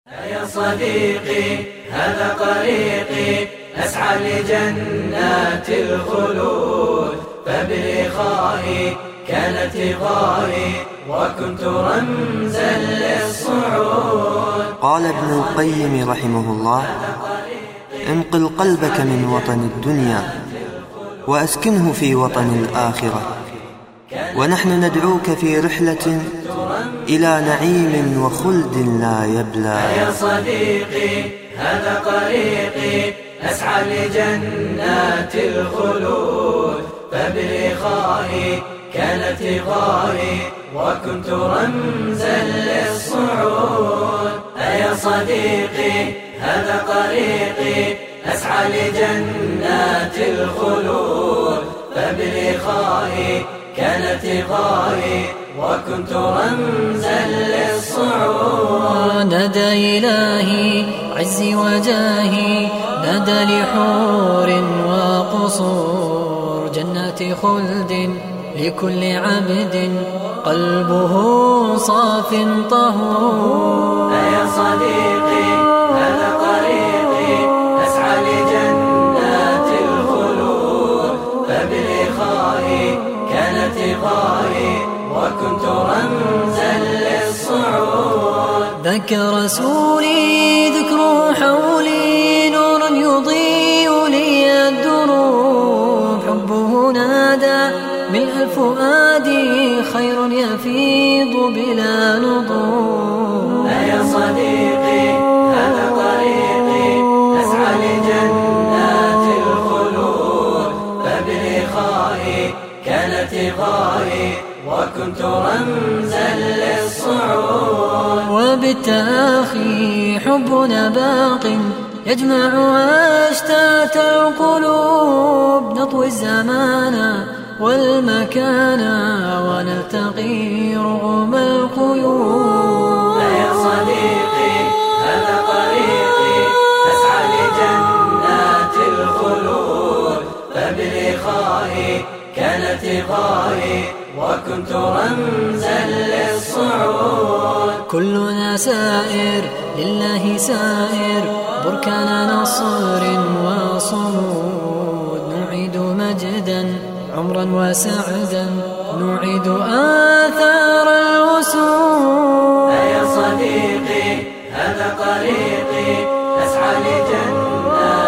يا صديقي هذا طريقي أسعى لجنات الخلود، فبلقائي كانت غايي وكنت رمزا للصعود. قال ابن القيم رحمه الله: انقل قلبك من وطن الدنيا وأسكنه في وطن الآخرة، ونحن ندعوك في رحلة إلى نعيم وخلد لا يبلى. يا صديقي هذا طريقي أسعى لجنات الخلود، فبلقائي كانت غايي وكنت رمزا للصعود. يا صديقي هذا طريقي أسعى لجنات الخلود، فبلقائي كانت غايي وكنت رمزا للصعود. نادى إلهي عزي وجاهي، نادى لحور وقصور، جنات خلد لكل عبد قلبه صاف طهور. يا صديقي هذا طريقي أسعى لجنات الخلود، فبلقائي كانت غايي وكنت رمزا للصعود. ذاك رسولي ذكره حولي، نور يضيء لي الدروب، حبه نادى ملء الفؤاد، خير يفيض بلا نضوب. يا صديقي هذا طريقي أسعى لجنات الخلود، فبلقائي كانت غايي وكنت رمزا للصعود. وبالتأخي حبنا باق يجمع أشتات القلوب، نطوي الزمان والمكان ونلتقي رغم القيود. يا صديقي هذا طريقي أسعى لجنات الخلود، فبلقائي كانت غايي وكنت رمزا للصعود. كلنا سائر لله سائر، بركان نصر وصمود، نعيد مجدا عمرا وسعدا، نعيد آثار الوسود. يا صديقي هذا طريقي أسعى لجنات